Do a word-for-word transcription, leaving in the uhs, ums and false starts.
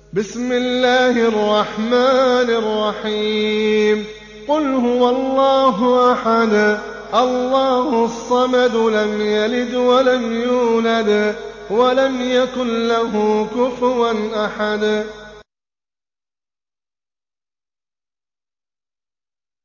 بسم الله الرحمن الرحيم قل هو الله أحد الله الصمد لم يلد ولم يولد ولم يكن له كفوا أحد